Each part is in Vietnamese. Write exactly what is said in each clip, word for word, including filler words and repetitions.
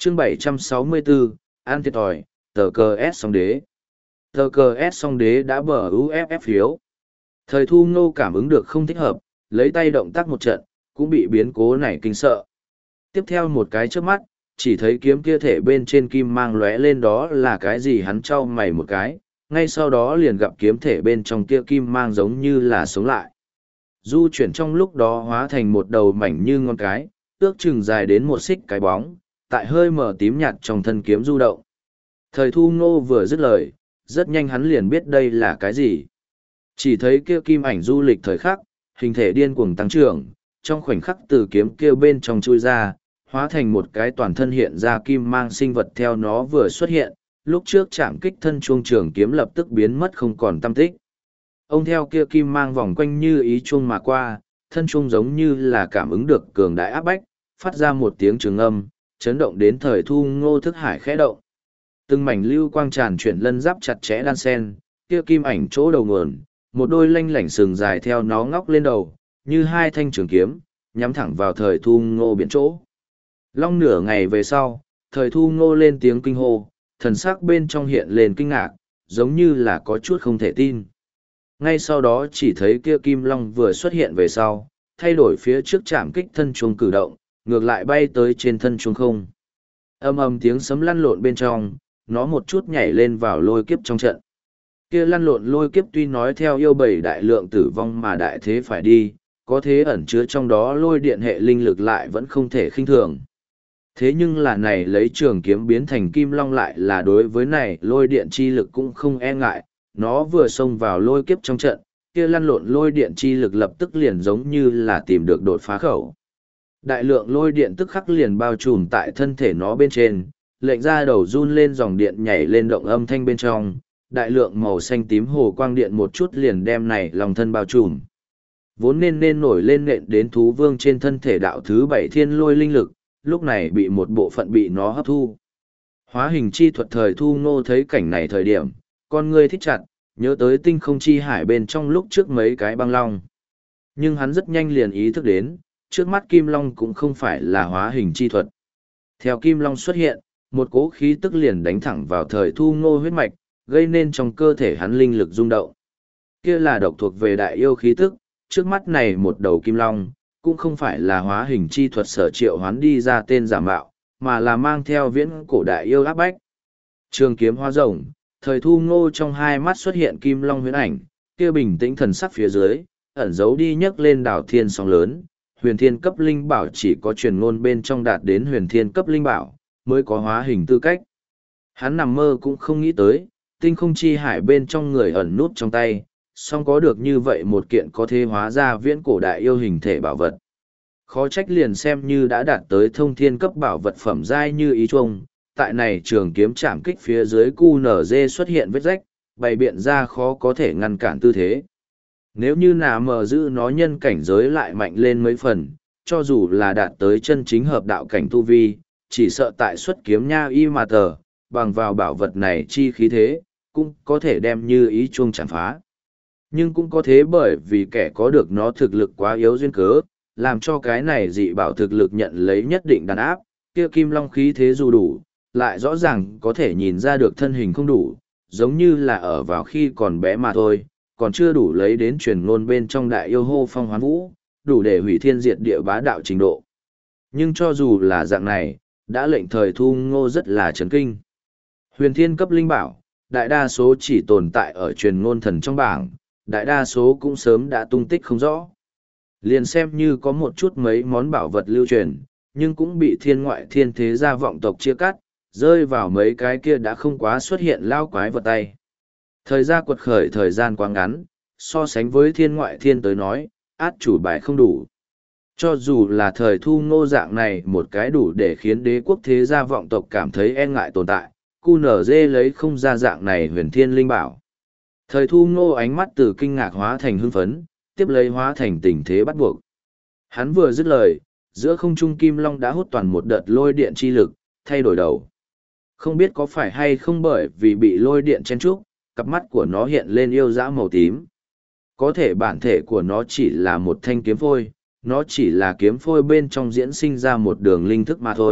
chương bảy trăm sáu mươi bốn, An thiệt thòi, tờ cờ S song đế. Tờ cờ S song đế đã bờ u ép ép phiếu. Thời Thu Ngô cảm ứng được không thích hợp, lấy tay động tác một trận, cũng bị biến cố này kinh sợ. Tiếp theo một cái trước mắt, chỉ thấy kiếm kia thể bên trên kim mang lóe lên đó là cái gì, hắn trao mày một cái, ngay sau đó liền gặp kiếm thể bên trong kia kim mang giống như là sống lại. Du chuyển trong lúc đó hóa thành một đầu mảnh như ngón cái, ước chừng dài đến một xích cái bóng, tại hơi mờ tím nhạt trong thân kiếm du động. Thời Thu Ngô vừa dứt lời, rất nhanh hắn liền biết đây là cái gì. Chỉ thấy kia kim ảnh du lịch thời khắc, hình thể điên cuồng tăng trưởng, trong khoảnh khắc từ kiếm kia bên trong chui ra, hóa thành một cái toàn thân hiện ra kim mang sinh vật theo nó vừa xuất hiện, lúc trước chạm kích thân chuông trường kiếm lập tức biến mất không còn tăm tích. Ông theo kia kim mang vòng quanh như ý chuông mà qua, thân chuông giống như là cảm ứng được cường đại áp bách, phát ra một tiếng trường âm, chấn động đến Thời Thu Ngô thức hải khẽ động. Từng mảnh lưu quang tràn chuyển lân giáp chặt chẽ đan sen, kia kim ảnh chỗ đầu nguồn, một đôi lanh lảnh sừng dài theo nó ngóc lên đầu, như hai thanh trường kiếm, nhắm thẳng vào Thời Thu Ngô biển chỗ. Long nửa ngày về sau, Thời Thu Ngô lên tiếng kinh hô, thần sắc bên trong hiện lên kinh ngạc, giống như là có chút không thể tin. Ngay sau đó chỉ thấy kia kim long vừa xuất hiện về sau, thay đổi phía trước chạm kích thân chuông cử động, ngược lại bay tới trên thân chuông không. Âm ầm tiếng sấm lăn lộn bên trong, nó một chút nhảy lên vào lôi kiếp trong trận. Kia lăn lộn lôi kiếp tuy nói theo yêu bầy đại lượng tử vong mà đại thế phải đi, có thế ẩn chứa trong đó lôi điện hệ linh lực lại vẫn không thể khinh thường. Thế nhưng là này lấy trường kiếm biến thành kim long lại là đối với này lôi điện chi lực cũng không e ngại, nó vừa xông vào lôi kiếp trong trận, kia lăn lộn lôi điện chi lực lập tức liền giống như là tìm được đột phá khẩu. Đại lượng lôi điện tức khắc liền bao trùm tại thân thể nó bên trên, lệnh ra đầu run lên dòng điện nhảy lên động âm thanh bên trong, đại lượng màu xanh tím hồ quang điện một chút liền đem này lòng thân bao trùm. Vốn nên nên nổi lên nện đến thú vương trên thân thể đạo thứ bảy thiên lôi linh lực, lúc này bị một bộ phận bị nó hấp thu. Hóa hình chi thuật Thời Thu Ngô thấy cảnh này thời điểm, con ngươi thích chặt, nhớ tới tinh không chi hải bên trong lúc trước mấy cái băng long. Nhưng hắn rất nhanh liền ý thức đến, trước mắt kim long cũng không phải là hóa hình chi thuật. Theo kim long xuất hiện, một cỗ khí tức liền đánh thẳng vào Thời Thu Ngô huyết mạch, gây nên trong cơ thể hắn linh lực rung động. Kia là độc thuộc về đại yêu khí tức, trước mắt này một đầu kim long, cũng không phải là hóa hình chi thuật sở triệu hoán đi ra tên giả mạo, mà là mang theo viễn cổ đại yêu áp bách. Trường kiếm hoa rồng, Thời Thu Ngô trong hai mắt xuất hiện kim long huyễn ảnh, kia bình tĩnh thần sắc phía dưới, ẩn giấu đi nhấc lên đảo thiên sóng lớn, huyền thiên cấp linh bảo chỉ có truyền ngôn bên trong đạt đến huyền thiên cấp linh bảo, mới có hóa hình tư cách. Hắn nằm mơ cũng không nghĩ tới, tinh không chi hải bên trong người ẩn nút trong tay, song có được như vậy một kiện có thể hóa ra viễn cổ đại yêu hình thể bảo vật. Khó trách liền xem như đã đạt tới thông thiên cấp bảo vật phẩm giai như ý chuông, tại này trường kiếm chạm kích phía dưới cu nở dê xuất hiện vết rách, bày biện ra khó có thể ngăn cản tư thế. Nếu như nà mờ giữ nó nhân cảnh giới lại mạnh lên mấy phần, cho dù là đạt tới chân chính hợp đạo cảnh tu vi, chỉ sợ tại xuất kiếm nha y mà tờ, bằng vào bảo vật này chi khí thế, cũng có thể đem như ý chuông chạm phá. Nhưng cũng có thế bởi vì kẻ có được nó thực lực quá yếu duyên cớ, làm cho cái này dị bảo thực lực nhận lấy nhất định đàn áp, kia kim long khí thế dù đủ, lại rõ ràng có thể nhìn ra được thân hình không đủ, giống như là ở vào khi còn bé mà thôi, còn chưa đủ lấy đến truyền ngôn bên trong đại yêu hô phong hoán vũ, đủ để hủy thiên diệt địa bá đạo trình độ. Nhưng cho dù là dạng này, đã lệnh Thời Thu Ngô rất là chấn kinh. Huyền thiên cấp linh bảo, đại đa số chỉ tồn tại ở truyền ngôn thần trong bảng, đại đa số cũng sớm đã tung tích không rõ. Liền xem như có một chút mấy món bảo vật lưu truyền, nhưng cũng bị thiên ngoại thiên thế gia vọng tộc chia cắt, rơi vào mấy cái kia đã không quá xuất hiện lao quái vật tay. Thời gian quật khởi thời gian quá ngắn, so sánh với thiên ngoại thiên tới nói, át chủ bài không đủ. Cho dù là Thời Thu Ngô dạng này một cái đủ để khiến đế quốc thế gia vọng tộc cảm thấy e ngại tồn tại, cu nở dê lấy không ra dạng này huyền thiên linh bảo. Thời Thu Ngô ánh mắt từ kinh ngạc hóa thành hưng phấn, tiếp lấy hóa thành tình thế bắt buộc. Hắn vừa dứt lời, giữa không trung kim long đã hút toàn một đợt lôi điện chi lực, thay đổi đầu. Không biết có phải hay không bởi vì bị lôi điện chen trúc, cặp mắt của nó hiện lên yêu dã màu tím. Có thể bản thể của nó chỉ là một thanh kiếm phôi, nó chỉ là kiếm phôi bên trong diễn sinh ra một đường linh thức mà thôi,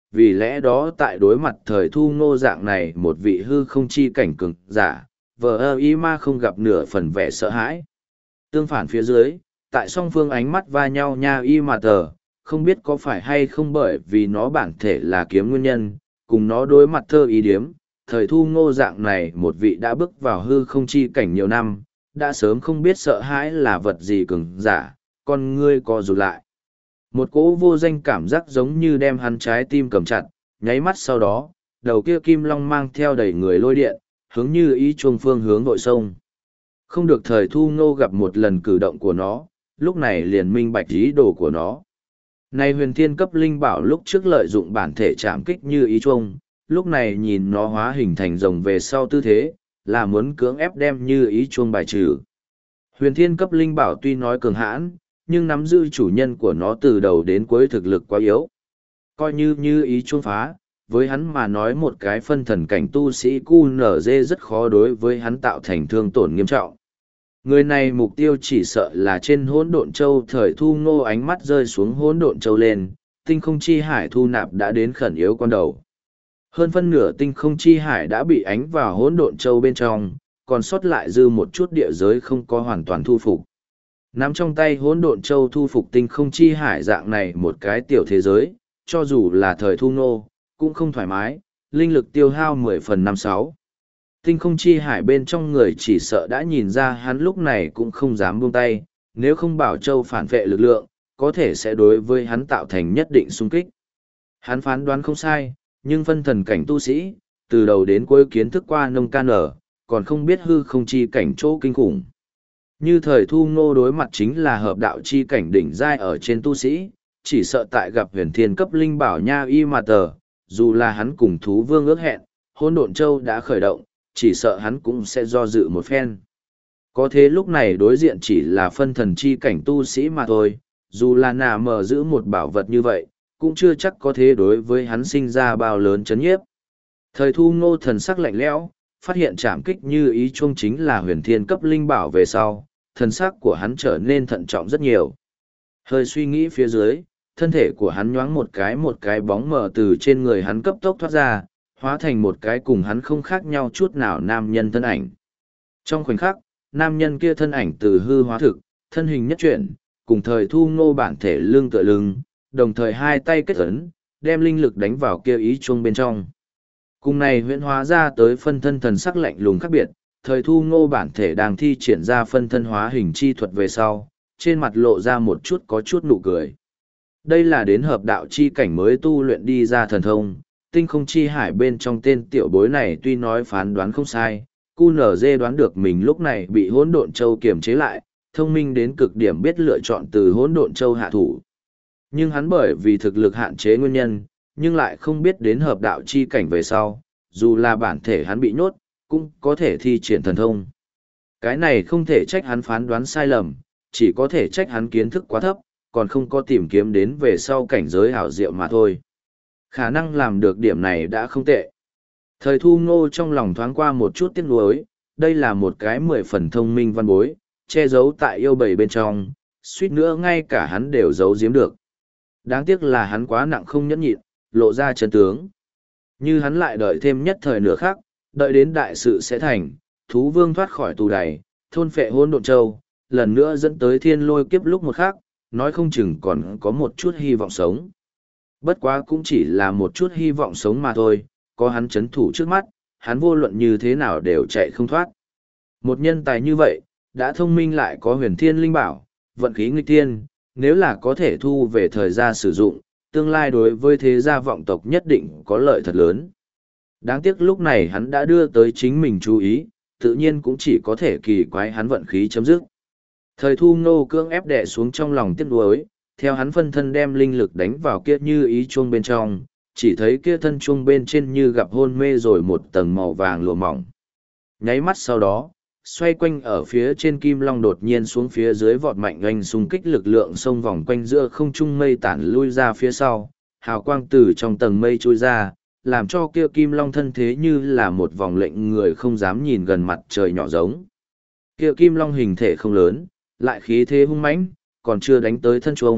vì lẽ đó tại đối mặt thời thu ngô dạng này một vị hư không chi cảnh cường giả, vờ ơ y ma không gặp nửa phần vẻ sợ hãi. Tương phản phía dưới, tại song phương ánh mắt va nhau nha y mà tờ, không biết có phải hay không bởi vì nó bản thể là kiếm nguyên nhân, cùng nó đối mặt thơ ý điếm, thời thu ngô dạng này một vị đã bước vào hư không chi cảnh nhiều năm, đã sớm không biết sợ hãi là vật gì cường giả, con ngươi co rụt lại. Một cỗ vô danh cảm giác giống như đem hắn trái tim cầm chặt, nháy mắt sau đó, đầu kia kim long mang theo đầy người lôi điện, hướng như ý chuông phương hướng nội sông. Không được thời thu ngô gặp một lần cử động của nó, lúc này liền minh bạch ý đồ của nó. Này huyền thiên cấp linh bảo lúc trước lợi dụng bản thể chạm kích như ý chuông, lúc này nhìn nó hóa hình thành rồng về sau tư thế, là muốn cưỡng ép đem như ý chuông bài trừ. Huyền thiên cấp linh bảo tuy nói cường hãn, nhưng nắm giữ chủ nhân của nó từ đầu đến cuối thực lực quá yếu. Coi như như ý chuông phá, với hắn mà nói một cái phân thần cảnh tu sĩ cu nở dê rất khó đối với hắn tạo thành thương tổn nghiêm trọng. Người này mục tiêu chỉ sợ là trên hỗn độn châu. Thời thu ngô ánh mắt rơi xuống hỗn độn châu lên, tinh không chi hải thu nạp đã đến khẩn yếu con đầu. Hơn phân nửa tinh không chi hải đã bị ánh vào hỗn độn châu bên trong, còn sót lại dư một chút địa giới không có hoàn toàn thu phục. Nắm trong tay hỗn độn châu thu phục tinh không chi hải dạng này một cái tiểu thế giới, cho dù là thời thu ngô, cũng không thoải mái, linh lực tiêu hao mười phần năm sáu. Tinh không chi hải bên trong người chỉ sợ đã nhìn ra hắn lúc này cũng không dám buông tay, nếu không bảo châu phản vệ lực lượng, có thể sẽ đối với hắn tạo thành nhất định xung kích. Hắn phán đoán không sai, nhưng phân thần cảnh tu sĩ, từ đầu đến cuối kiến thức qua nông can ở, còn không biết hư không chi cảnh chỗ kinh khủng. Như thời thu ngô đối mặt chính là hợp đạo chi cảnh đỉnh giai ở trên tu sĩ, chỉ sợ tại gặp huyền thiên cấp linh bảo nha y mà tờ, dù là hắn cùng thú vương ước hẹn, hôn độn châu đã khởi động, chỉ sợ hắn cũng sẽ do dự một phen. Có thế lúc này đối diện chỉ là phân thần chi cảnh tu sĩ mà thôi, dù là nà mở giữ một bảo vật như vậy, cũng chưa chắc có thế đối với hắn sinh ra bao lớn chấn nhiếp. Thời thu ngô thần sắc lạnh lẽo, phát hiện chạm kích như ý chuông chính là huyền thiên cấp linh bảo về sau, thần sắc của hắn trở nên thận trọng rất nhiều. Hơi suy nghĩ phía dưới, thân thể của hắn nhoáng một cái một cái bóng mờ từ trên người hắn cấp tốc thoát ra, hóa thành một cái cùng hắn không khác nhau chút nào nam nhân thân ảnh. Trong khoảnh khắc, nam nhân kia thân ảnh từ hư hóa thực, thân hình nhất chuyển, cùng thời thu ngô bản thể lưng tựa lưng, đồng thời hai tay kết ấn, đem linh lực đánh vào kia ý chuông bên trong. Cùng này huyễn hóa ra tới phân thân thần sắc lạnh lùng khác biệt, thời thu ngô bản thể đang thi triển ra phân thân hóa hình chi thuật về sau, trên mặt lộ ra một chút có chút nụ cười. Đây là đến hợp đạo chi cảnh mới tu luyện đi ra thần thông, tinh không chi hải bên trong tên tiểu bối này tuy nói phán đoán không sai, cu nở dê đoán được mình lúc này bị hỗn độn châu kiềm chế lại, thông minh đến cực điểm biết lựa chọn từ hỗn độn châu hạ thủ. Nhưng hắn bởi vì thực lực hạn chế nguyên nhân, nhưng lại không biết đến hợp đạo chi cảnh về sau, dù là bản thể hắn bị nhốt, cũng có thể thi triển thần thông. Cái này không thể trách hắn phán đoán sai lầm, chỉ có thể trách hắn kiến thức quá thấp, còn không có tìm kiếm đến về sau cảnh giới hảo diệu mà thôi. Khả năng làm được điểm này đã không tệ. Thời thu ngô trong lòng thoáng qua một chút tiếc nuối, đây là một cái mười phần thông minh văn bối, che giấu tại yêu bầy bên trong, suýt nữa ngay cả hắn đều giấu giếm được. Đáng tiếc là hắn quá nặng không nhẫn nhịn, lộ ra chân tướng. Như hắn lại đợi thêm nhất thời nửa khác, đợi đến đại sự sẽ thành, thú vương thoát khỏi tù đày, thôn phệ hôn độn châu, lần nữa dẫn tới thiên lôi kiếp lúc một khác, nói không chừng còn có một chút hy vọng sống. Bất quá cũng chỉ là một chút hy vọng sống mà thôi, có hắn chấn thủ trước mắt, hắn vô luận như thế nào đều chạy không thoát. Một nhân tài như vậy, đã thông minh lại có huyền thiên linh bảo, vận khí nghịch thiên, nếu là có thể thu về thời gian sử dụng, tương lai đối với thế gia vọng tộc nhất định có lợi thật lớn. Đáng tiếc lúc này hắn đã đưa tới chính mình chú ý, tự nhiên cũng chỉ có thể kỳ quái hắn vận khí chấm dứt. Thời thu ngô cưỡng ép đè xuống trong lòng tiếc nuối, theo hắn phân thân đem linh lực đánh vào kia như ý chuông bên trong, chỉ thấy kia thân chuông bên trên như gặp hôn mê rồi một tầng màu vàng lụa mỏng. Nháy mắt sau đó, xoay quanh ở phía trên kim long đột nhiên xuống phía dưới vọt mạnh oanh xung kích lực lượng xông vòng quanh giữa không trung mây tản lui ra phía sau, hào quang từ trong tầng mây trôi ra, làm cho kia kim long thân thế như là một vòng lệnh người không dám nhìn gần mặt trời nhỏ giống. Kia kim long hình thể không lớn, lại khí thế hung mãnh, còn chưa đánh tới thân chuông,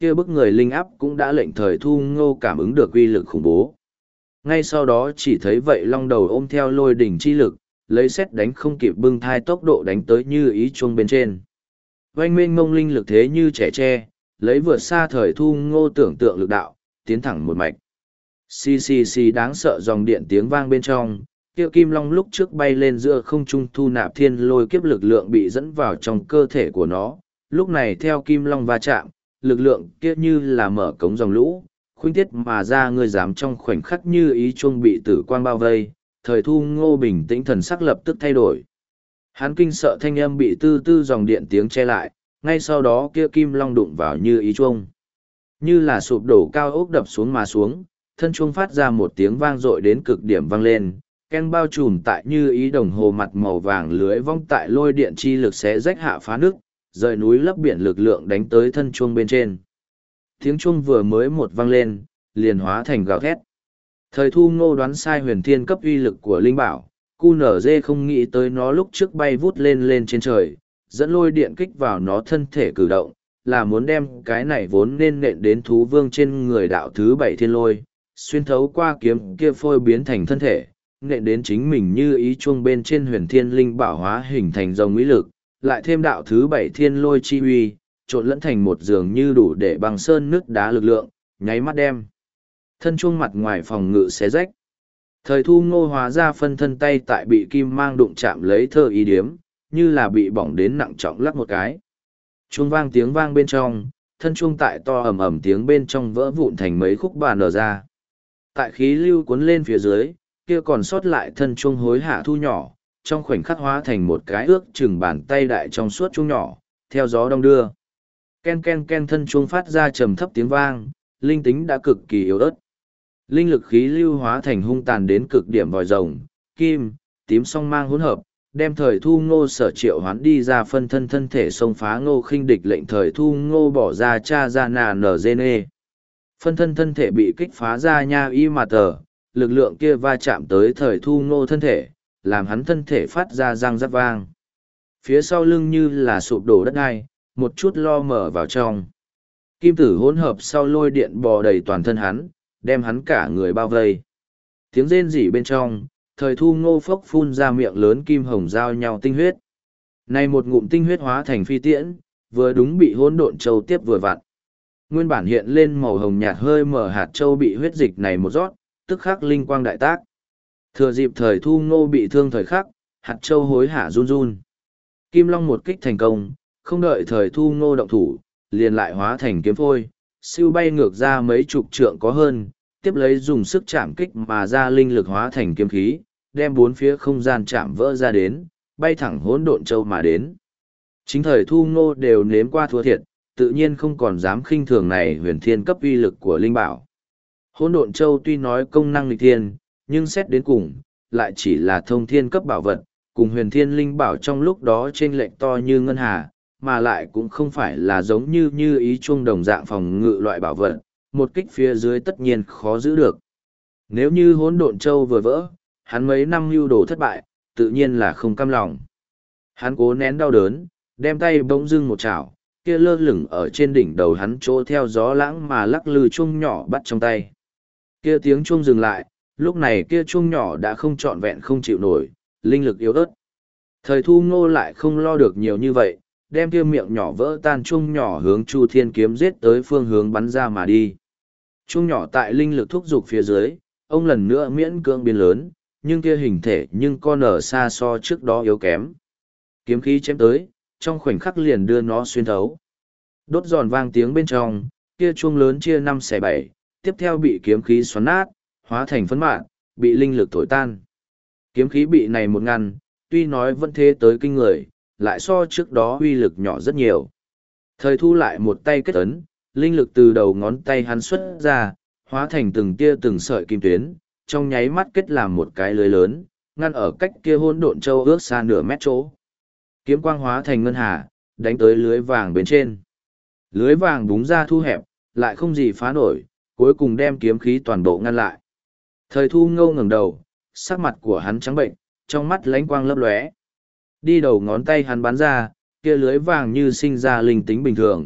kia bức người linh áp cũng đã lệnh thời thu ngô cảm ứng được uy lực khủng bố. Ngay sau đó chỉ thấy vậy long đầu ôm theo lôi đỉnh chi lực, lấy xét đánh không kịp bưng thai tốc độ đánh tới như ý chuông bên trên. Oanh mênh mông linh lực thế như trẻ tre, lấy vượt xa thời thu ngô tưởng tượng lực đạo, tiến thẳng một mạch. Xì xì xì đáng sợ dòng điện tiếng vang bên trong, kia kim long lúc trước bay lên giữa không trung thu nạp thiên lôi kiếp lực lượng bị dẫn vào trong cơ thể của nó. Lúc này theo kim long va chạm, lực lượng kia như là mở cống dòng lũ, khuynh tiết mà ra người dám trong khoảnh khắc như ý chuông bị tử quang bao vây, thời thu ngô bình tĩnh thần sắc lập tức thay đổi. Hắn kinh sợ thanh âm bị tư tư dòng điện tiếng che lại, ngay sau đó kia kim long đụng vào như ý chuông. Như là sụp đổ cao ốc đập xuống mà xuống, thân chuông phát ra một tiếng vang dội đến cực điểm vang lên, ken bao trùm tại như ý đồng hồ mặt màu vàng lưới vong tại lôi điện chi lực xé rách hạ phá nước, rời núi lấp biển lực lượng đánh tới thân chuông bên trên. Tiếng chuông vừa mới một vang lên, liền hóa thành gào thét. Thời thu ngô đoán sai huyền thiên cấp uy lực của linh bảo, cu nở dê không nghĩ tới nó lúc trước bay vút lên lên trên trời, dẫn lôi điện kích vào nó thân thể cử động, là muốn đem cái này vốn nên nện đến thú vương trên người đạo thứ bảy thiên lôi, xuyên thấu qua kiếm kia phôi biến thành thân thể, nện đến chính mình như ý chuông bên trên huyền thiên linh bảo hóa hình thành dòng mỹ lực, lại thêm đạo thứ bảy thiên lôi chi uy, trộn lẫn thành một giường như đủ để bằng sơn nước đá lực lượng, nháy mắt đem. Thân chuông mặt ngoài phòng ngự xé rách. Thời thu ngô hóa ra phân thân tay tại bị kim mang đụng chạm lấy thơ ý điếm, như là bị bỏng đến nặng trọng lắc một cái. Chuông vang tiếng vang bên trong, thân chuông tại to ầm ầm tiếng bên trong vỡ vụn thành mấy khúc bàn nở ra. Tại khí lưu cuốn lên phía dưới, kia còn sót lại thân chuông hối hạ thu nhỏ, trong khoảnh khắc hóa thành một cái ước chừng bàn tay đại trong suốt chuông nhỏ, theo gió đong đưa. Ken ken ken thân chuông phát ra trầm thấp tiếng vang, linh tính đã cực kỳ yếu ớt. Linh lực khí lưu hóa thành hung tàn đến cực điểm vòi rồng, kim, tím song mang hỗn hợp, đem thời thu ngô sở triệu hoán đi ra phân thân thân thể xông phá ngô khinh địch lệnh thời thu ngô bỏ ra cha ra nà nở dê nê. Phân thân thân thể bị kích phá ra nha y mà tờ, lực lượng kia va chạm tới thời thu ngô thân thể, làm hắn thân thể phát ra răng rắc vang. Phía sau lưng như là sụp đổ đất đai, một chút lo mở vào trong. Kim tử hỗn hợp sau lôi điện bò đầy toàn thân hắn, đem hắn cả người bao vây. Tiếng rên rỉ bên trong, thời thu ngô phốc phun ra miệng lớn kim hồng giao nhau tinh huyết. Này một ngụm tinh huyết hóa thành phi tiễn, vừa đúng bị hỗn độn châu tiếp vừa vặn. Nguyên bản hiện lên màu hồng nhạt hơi mở hạt châu bị huyết dịch này một rót, tức khắc linh quang đại tác. Thừa dịp thời thu ngô bị thương thời khắc, hạt châu hối hả run run. Kim long một kích thành công, không đợi thời thu ngô động thủ, liền lại hóa thành kiếm phôi, siêu bay ngược ra mấy chục trượng có hơn, tiếp lấy dùng sức chạm kích mà ra linh lực hóa thành kiếm khí, đem bốn phía không gian chạm vỡ ra đến, bay thẳng hỗn độn châu mà đến. Chính thời thu ngô đều nếm qua thua thiệt, tự nhiên không còn dám khinh thường này huyền thiên cấp uy lực của linh bảo. Hỗn độn châu tuy nói công năng nghịch thiên, nhưng xét đến cùng, lại chỉ là thông thiên cấp bảo vật, cùng huyền thiên linh bảo trong lúc đó chênh lệch to như ngân hà, mà lại cũng không phải là giống như như ý chuông đồng dạng phòng ngự loại bảo vật, một kích phía dưới tất nhiên khó giữ được. Nếu như hỗn độn châu vừa vỡ, hắn mấy năm mưu đồ thất bại, tự nhiên là không cam lòng. Hắn cố nén đau đớn, đem tay bỗng dưng một chảo, kia lơ lửng ở trên đỉnh đầu hắn chỗ theo gió lãng mà lắc lư chuông nhỏ bắt trong tay. Kia tiếng chuông dừng lại, lúc này kia chuông nhỏ đã không trọn vẹn không chịu nổi, linh lực yếu ớt. Thời thu ngô lại không lo được nhiều như vậy, đem kia miệng nhỏ vỡ tan chuông nhỏ hướng Chu Thiên kiếm giết tới phương hướng bắn ra mà đi. Chuông nhỏ tại linh lực thúc giục phía dưới, ông lần nữa miễn cưỡng biến lớn, nhưng kia hình thể nhưng con ở xa so trước đó yếu kém. Kiếm khí chém tới, trong khoảnh khắc liền đưa nó xuyên thấu. Đốt giòn vang tiếng bên trong, kia chuông lớn chia năm xẻ bảy, tiếp theo bị kiếm khí xoắn nát, hóa thành phấn mạn, bị linh lực thổi tan. Kiếm khí bị này một ngăn, tuy nói vẫn thế tới kinh người, lại so trước đó uy lực nhỏ rất nhiều. Thời thu lại một tay kết ấn, linh lực từ đầu ngón tay hắn xuất ra, hóa thành từng tia từng sợi kim tuyến, trong nháy mắt kết làm một cái lưới lớn, ngăn ở cách kia hỗn độn châu ước xa nửa mét chỗ. Kiếm quang hóa thành ngân hà, đánh tới lưới vàng bên trên. Lưới vàng búng ra thu hẹp, lại không gì phá nổi, cuối cùng đem kiếm khí toàn bộ ngăn lại. Thời thu ngâu ngẩng đầu, sắc mặt của hắn trắng bệnh, trong mắt lánh quang lấp lóe. Đi đầu ngón tay hắn bắn ra, kia lưới vàng như sinh ra linh tính bình thường,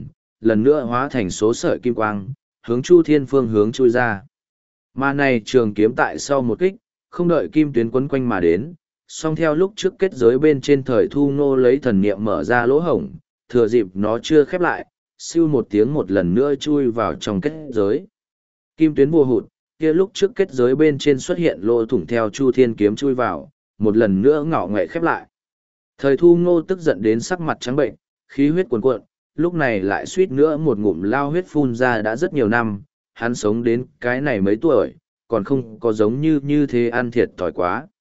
lần nữa hóa thành số sợi kim quang, hướng Chu Thiên phương hướng chui ra. Mà này trường kiếm tại sau một kích, không đợi kim tuyến quấn quanh mà đến, song theo lúc trước kết giới bên trên thời thu ngô lấy thần niệm mở ra lỗ hổng, thừa dịp nó chưa khép lại, siêu một tiếng một lần nữa chui vào trong kết giới. Kim tuyến vô hụt, kia lúc trước kết giới bên trên xuất hiện lỗ thủng theo Chu Thiên kiếm chui vào, một lần nữa ngọ nghệ khép lại. Thời thu ngô tức giận đến sắc mặt trắng bệnh, khí huyết cuồn cuộn, lúc này lại suýt nữa một ngụm lao huyết phun ra đã rất nhiều năm, hắn sống đến cái này mấy tuổi, còn không có giống như như thế ăn thiệt thòi quá.